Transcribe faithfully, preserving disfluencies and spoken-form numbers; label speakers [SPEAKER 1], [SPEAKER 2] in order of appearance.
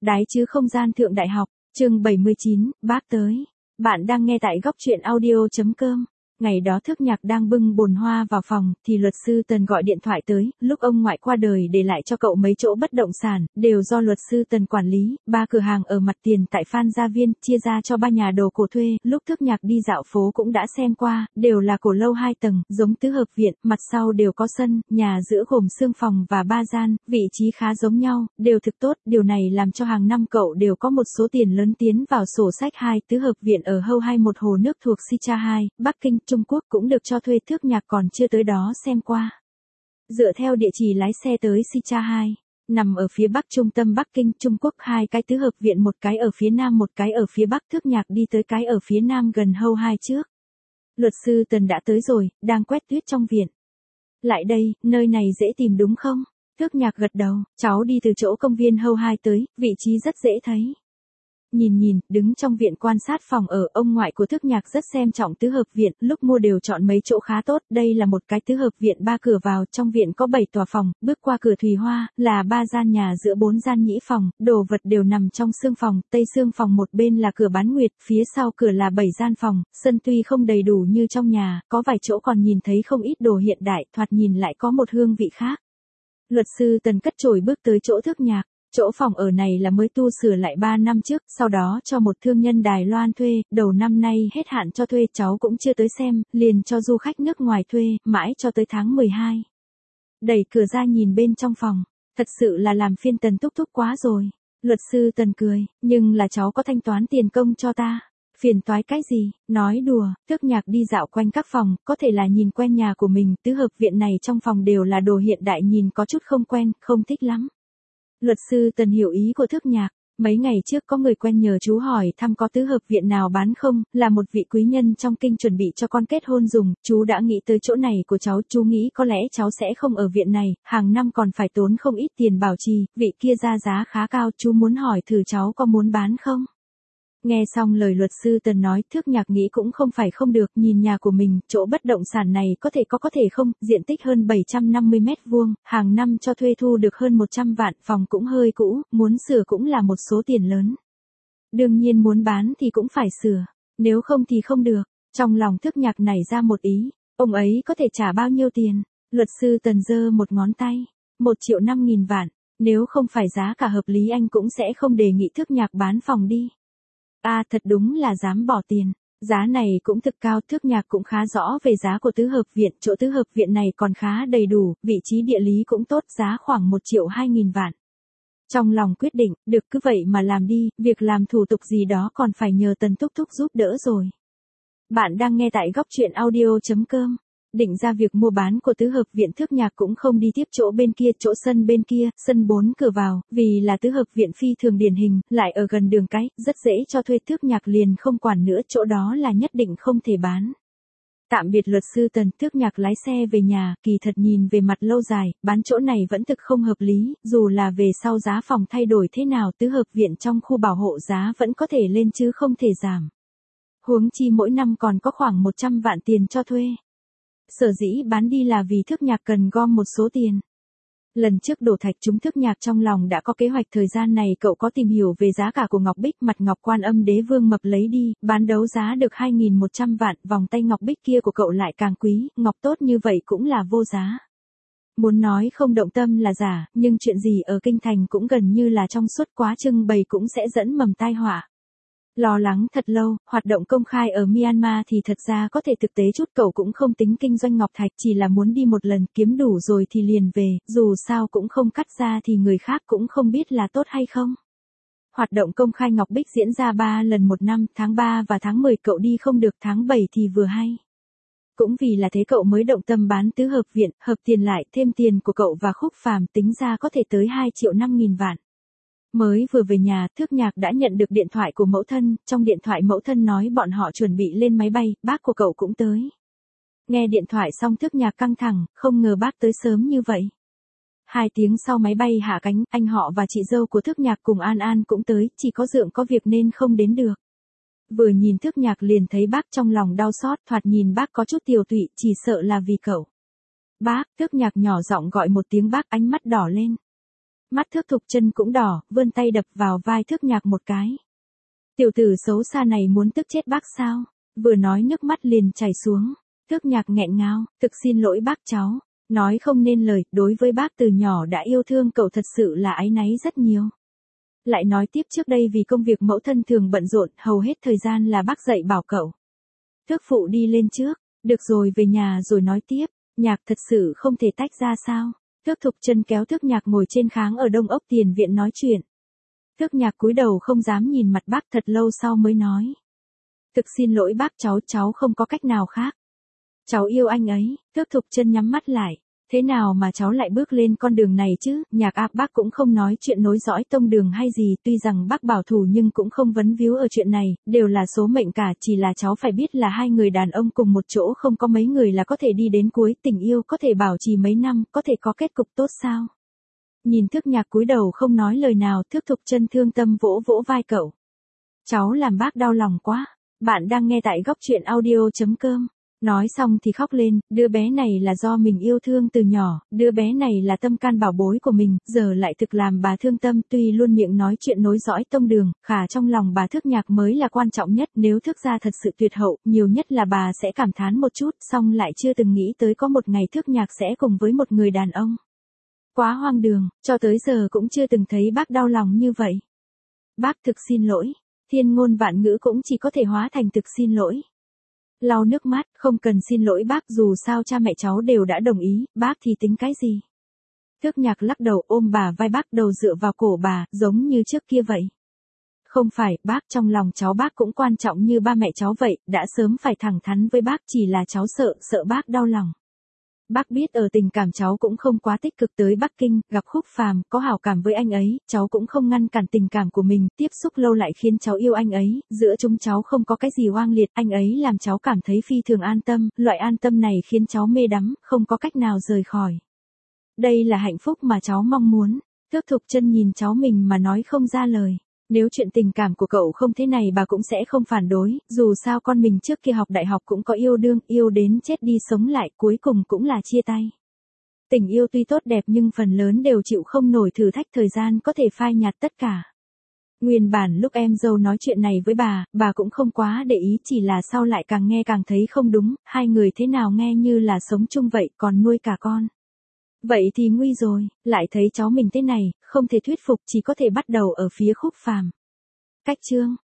[SPEAKER 1] Đái chứ không gian thượng đại học, chương bảy mươi chín, bác tới. Bạn đang nghe tại góc truyện audio.com. Ngày đó Thức Nhạc đang bưng bồn hoa vào phòng, thì luật sư Tần gọi điện thoại tới, lúc ông ngoại qua đời để lại cho cậu mấy chỗ bất động sản, đều do luật sư Tần quản lý, ba cửa hàng ở mặt tiền tại Phan Gia Viên, chia ra cho ba nhà đồ cổ thuê, lúc Thức Nhạc đi dạo phố cũng đã xem qua, đều là cổ lâu hai tầng, giống tứ hợp viện, mặt sau đều có sân, nhà giữa gồm xương phòng và ba gian, vị trí khá giống nhau, đều thực tốt, điều này làm cho hàng năm cậu đều có một số tiền lớn tiến vào sổ sách. Hai tứ hợp viện ở Hâu Hai một hồ nước thuộc Sicha hai, Bắc Kinh, Trung Quốc cũng được cho thuê. Thức Nhạc còn chưa tới đó xem qua. Dựa theo địa chỉ lái xe tới Sicha hai, nằm ở phía bắc trung tâm Bắc Kinh, Trung Quốc. Hai cái tứ hợp viện, một cái ở phía nam một cái ở phía bắc. Thức Nhạc đi tới cái ở phía nam gần Hâu Hai trước. Luật sư Tần đã tới rồi, đang quét tuyết trong viện. Lại đây, nơi này dễ tìm đúng không? Thức Nhạc gật đầu, cháu đi từ chỗ công viên Hâu Hai tới, vị trí rất dễ thấy. Nhìn nhìn, đứng trong viện quan sát phòng ở, ông ngoại của Thức Nhạc rất xem trọng tứ hợp viện, lúc mua đều chọn mấy chỗ khá tốt. Đây là một cái tứ hợp viện ba cửa vào, trong viện có bảy tòa phòng, bước qua cửa Thùy Hoa, là ba gian nhà giữa bốn gian nhĩ phòng, đồ vật đều nằm trong xương phòng, tây xương phòng một bên là cửa bán nguyệt, phía sau cửa là bảy gian phòng, sân tuy không đầy đủ như trong nhà, có vài chỗ còn nhìn thấy không ít đồ hiện đại, thoạt nhìn lại có một hương vị khác. Luật sư Tần cất chổi bước tới chỗ Thức Nhạc. Chỗ phòng ở này là mới tu sửa lại ba năm trước, sau đó cho một thương nhân Đài Loan thuê, đầu năm nay hết hạn cho thuê, cháu cũng chưa tới xem, liền cho du khách nước ngoài thuê, mãi cho tới tháng mười hai. Đẩy cửa ra nhìn bên trong phòng, thật sự là làm phiên Tần thúc thúc quá rồi. Luật sư Tần cười, nhưng là cháu có thanh toán tiền công cho ta. Phiền toái cái gì, nói đùa. Thức Nhạc đi dạo quanh các phòng, có thể là nhìn quen nhà của mình, tứ hợp viện này trong phòng đều là đồ hiện đại, nhìn có chút không quen, không thích lắm. Luật sư Tần hiểu ý của Thức Nhạc, mấy ngày trước có người quen nhờ chú hỏi thăm có tứ hợp viện nào bán không, là một vị quý nhân trong kinh chuẩn bị cho con kết hôn dùng, chú đã nghĩ tới chỗ này của cháu, chú nghĩ có lẽ cháu sẽ không ở viện này, hàng năm còn phải tốn không ít tiền bảo trì, vị kia ra giá khá cao, chú muốn hỏi thử cháu có muốn bán không? Nghe xong lời luật sư Tần nói, Thức Nhạc nghĩ cũng không phải không được, nhìn nhà của mình, chỗ bất động sản này có thể có có thể không, diện tích hơn bảy trăm năm mươi mét vuông, hàng năm cho thuê thu được hơn một trăm vạn, phòng cũng hơi cũ, muốn sửa cũng là một số tiền lớn. Đương nhiên muốn bán thì cũng phải sửa, nếu không thì không được. Trong lòng Thức Nhạc nảy ra một ý, ông ấy có thể trả bao nhiêu tiền? Luật sư Tần giơ một ngón tay, một triệu năm nghìn vạn, nếu không phải giá cả hợp lý anh cũng sẽ không đề nghị Thức Nhạc bán phòng đi. À, thật đúng là dám bỏ tiền, giá này cũng thực cao. Thức Nhạc cũng khá rõ về giá của tứ hợp viện, chỗ tứ hợp viện này còn khá đầy đủ, vị trí địa lý cũng tốt, giá khoảng một triệu hai nghìn vạn. Trong lòng quyết định, được cứ vậy mà làm đi, việc làm thủ tục gì đó còn phải nhờ Tần thúc thúc giúp đỡ rồi. Bạn đang nghe tại góc truyện audio.com. Định ra việc mua bán của tứ hợp viện, Thức Nhạc cũng không đi tiếp chỗ bên kia, chỗ sân bên kia, sân bốn cửa vào, vì là tứ hợp viện phi thường điển hình, lại ở gần đường cái, rất dễ cho thuê. Thức Nhạc liền không quản nữa, chỗ đó là nhất định không thể bán. Tạm biệt luật sư Tần, Thức Nhạc lái xe về nhà, kỳ thật nhìn về mặt lâu dài, bán chỗ này vẫn thực không hợp lý, dù là về sau giá phòng thay đổi thế nào, tứ hợp viện trong khu bảo hộ giá vẫn có thể lên chứ không thể giảm. Huống chi mỗi năm còn có khoảng một trăm vạn tiền cho thuê. Sở dĩ bán đi là vì Thức Nhạc cần gom một số tiền. Lần trước đổ thạch trúng, Thức Nhạc trong lòng đã có kế hoạch, thời gian này cậu có tìm hiểu về giá cả của ngọc bích, mặt ngọc Quan Âm Đế Vương Mập lấy đi, bán đấu giá được hai nghìn một trăm vạn, vòng tay ngọc bích kia của cậu lại càng quý, ngọc tốt như vậy cũng là vô giá. Muốn nói không động tâm là giả, nhưng chuyện gì ở kinh thành cũng gần như là trong suốt, quá trưng bày cũng sẽ dẫn mầm tai họa. Lo lắng thật lâu, hoạt động công khai ở Myanmar thì thật ra có thể thực tế chút, cậu cũng không tính kinh doanh ngọc thạch, chỉ là muốn đi một lần, kiếm đủ rồi thì liền về, dù sao cũng không cắt ra thì người khác cũng không biết là tốt hay không. Hoạt động công khai ngọc bích diễn ra ba lần một năm, tháng ba và tháng mười cậu đi không được, tháng bảy thì vừa hay. Cũng vì là thế cậu mới động tâm bán tứ hợp viện, hợp tiền lại, thêm tiền của cậu và Khúc Phàm, tính ra có thể tới hai triệu năm nghìn vạn. Mới vừa về nhà, Thức Nhạc đã nhận được điện thoại của mẫu thân, trong điện thoại mẫu thân nói bọn họ chuẩn bị lên máy bay, bác của cậu cũng tới. Nghe điện thoại xong Thức Nhạc căng thẳng, không ngờ bác tới sớm như vậy. Hai tiếng sau máy bay hạ cánh, anh họ và chị dâu của Thức Nhạc cùng An An cũng tới, chỉ có Dượng có việc nên không đến được. Vừa nhìn Thức Nhạc liền thấy bác, trong lòng đau xót, thoạt nhìn bác có chút tiều tụy, chỉ sợ là vì cậu. Bác, Thức Nhạc nhỏ giọng gọi một tiếng bác, ánh mắt đỏ lên. Mắt Thước Thục Chân cũng đỏ, vươn tay đập vào vai Thước Nhạc một cái. Tiểu tử xấu xa này muốn tức chết bác sao? Vừa nói nước mắt liền chảy xuống. Thước Nhạc nghẹn ngào, thực xin lỗi bác cháu. Nói không nên lời, đối với bác từ nhỏ đã yêu thương cậu thật sự là áy náy rất nhiều. Lại nói tiếp trước đây vì công việc mẫu thân thường bận rộn, hầu hết thời gian là bác dạy bảo cậu. Thước phụ đi lên trước, được rồi về nhà rồi nói tiếp, Nhạc thật sự không thể tách ra sao? Thước Thục Chân kéo Thước Nhạc ngồi trên kháng ở đông ốc tiền viện nói chuyện. Thước Nhạc cúi đầu không dám nhìn mặt bác, thật lâu sau mới nói. Thực xin lỗi bác cháu, cháu không có cách nào khác. Cháu yêu anh ấy. Thước Thục Chân nhắm mắt lại. Thế nào mà cháu lại bước lên con đường này chứ? Nhạc áp bác cũng không nói chuyện nối dõi tông đường hay gì, tuy rằng bác bảo thủ nhưng cũng không vấn víu ở chuyện này, đều là số mệnh cả, chỉ là cháu phải biết là hai người đàn ông cùng một chỗ không có mấy người là có thể đi đến cuối, tình yêu có thể bảo trì mấy năm, có thể có kết cục tốt sao? Nhìn Thước Nhạc cúi đầu không nói lời nào, Thước Thục Chân thương tâm vỗ vỗ vai cậu. Cháu làm bác đau lòng quá. Bạn đang nghe tại góc truyện audio chấm com. Nói xong thì khóc lên, đứa bé này là do mình yêu thương từ nhỏ, đứa bé này là tâm can bảo bối của mình, giờ lại thực làm bà thương tâm, tuy luôn miệng nói chuyện nối dõi tông đường, khả trong lòng bà Thước Nhạc mới là quan trọng nhất, nếu Thước gia thật sự tuyệt hậu, nhiều nhất là bà sẽ cảm thán một chút, song lại chưa từng nghĩ tới có một ngày Thước Nhạc sẽ cùng với một người đàn ông. Quá hoang đường, cho tới giờ cũng chưa từng thấy bác đau lòng như vậy. Bác thực xin lỗi, thiên ngôn vạn ngữ cũng chỉ có thể hóa thành thực xin lỗi. Lau nước mắt, không cần xin lỗi bác, dù sao cha mẹ cháu đều đã đồng ý, bác thì tính cái gì. Thước Nhạc lắc đầu ôm bà vai bác, đầu dựa vào cổ bà, giống như trước kia vậy. Không phải, bác, trong lòng cháu bác cũng quan trọng như ba mẹ cháu vậy, đã sớm phải thẳng thắn với bác, chỉ là cháu sợ, sợ bác đau lòng. Bác biết ở tình cảm cháu cũng không quá tích cực tới Bắc Kinh, gặp Khúc Phàm, có hảo cảm với anh ấy, cháu cũng không ngăn cản tình cảm của mình, tiếp xúc lâu lại khiến cháu yêu anh ấy, giữa chúng cháu không có cái gì oang liệt, anh ấy làm cháu cảm thấy phi thường an tâm, loại an tâm này khiến cháu mê đắm, không có cách nào rời khỏi. Đây là hạnh phúc mà cháu mong muốn. Thước Thục Chân nhìn cháu mình mà nói không ra lời. Nếu chuyện tình cảm của cậu không thế này bà cũng sẽ không phản đối, dù sao con mình trước kia học đại học cũng có yêu đương, yêu đến chết đi sống lại, cuối cùng cũng là chia tay. Tình yêu tuy tốt đẹp nhưng phần lớn đều chịu không nổi thử thách, thời gian có thể phai nhạt tất cả. Nguyên bản lúc em dâu nói chuyện này với bà, bà cũng không quá để ý, chỉ là sau lại càng nghe càng thấy không đúng, hai người thế nào nghe như là sống chung vậy, còn nuôi cả con. Vậy thì nguy rồi, lại thấy cháu mình thế này, không thể thuyết phục, chỉ có thể bắt đầu ở phía Khúc Phàm. Cách chương